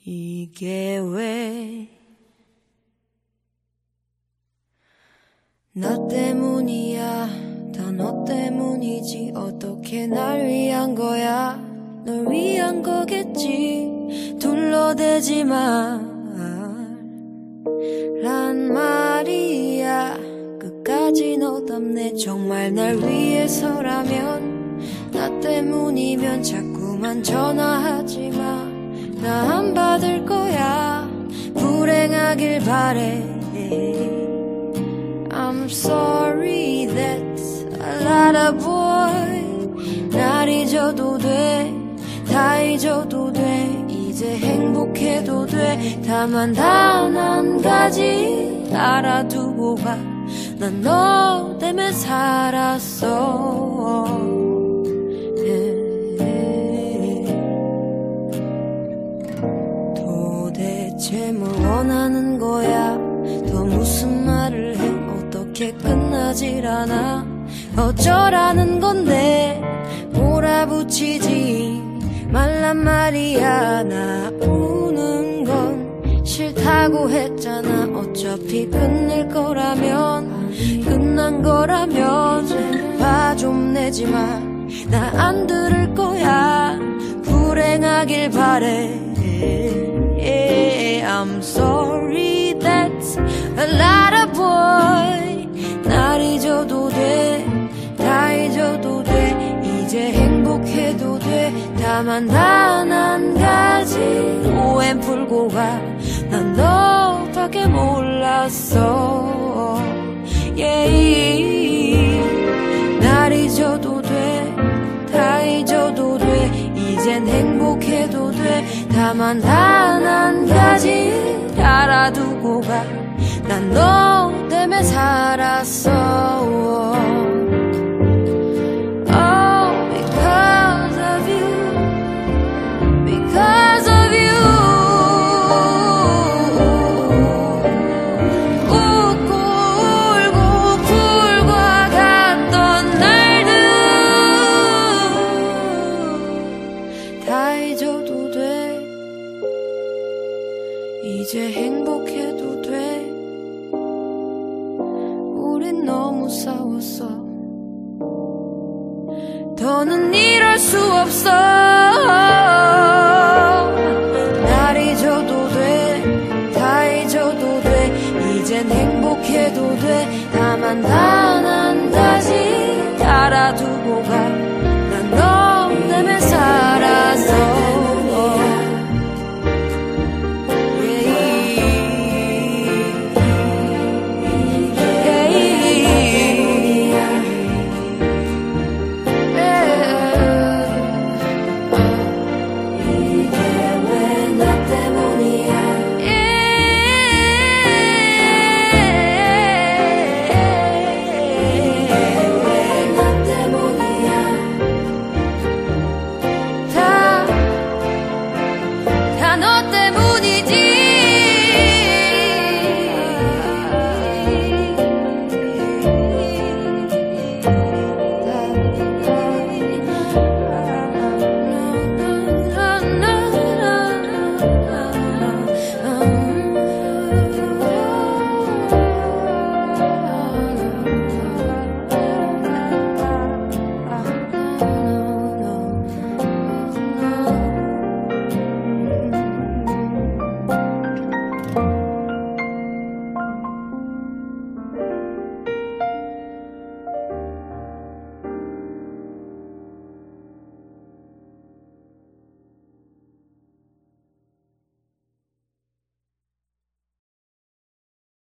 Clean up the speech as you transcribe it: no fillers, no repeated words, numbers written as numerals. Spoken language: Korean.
이게 왜 나 때문이야, 다 너 때문이지. 어떻게 날 위한 거야, 널 위한 거겠지. 둘러대지 마란 말이야. 끝까지 너답네. 정말 날 위해서라면, 나 때문이면 자꾸만 전화하지 마. 나 안 받을 거야. 불행하길 바래. I'm sorry, that's a lot of boy. 날 잊어도 돼, 다 잊어도 돼. 이제 행복해도 돼. 다만 단 한 가지 알아두고 가. 난 너 때문에 살았어. 도대체 뭘 원하는 거야? 더 무슨 말을 해? 어떻게 끝나질 않아? 어쩌라는 건데? 몰아붙이지 말란 말이야. 나 우는 건 싫다고 했잖아. 어차피 끝낼 거라면, 끝난 거라면 화 좀 내지 마. 나 안 들을 거야. 불행하길 바래. I'm sorry, that's a lot of boy. 날 잊어도 돼, 다 잊어도 돼. 이제 행복해도 돼. 다만 단 한 가지 오해 풀고 가. 난 너밖에 몰랐어. yeah. 날 잊어도 돼, 다 잊어도 돼. 이젠 행복해도 돼. 다만 단 한 가지 알아두고 가. 난 너 때문에 살았어. Oh, because of you, because of you. 웃고 울고 불과 같던 날들 다 잊어도 돼. 이제 행복해도 돼. 우린 너무 싸웠어. 더는 이럴 수 없어.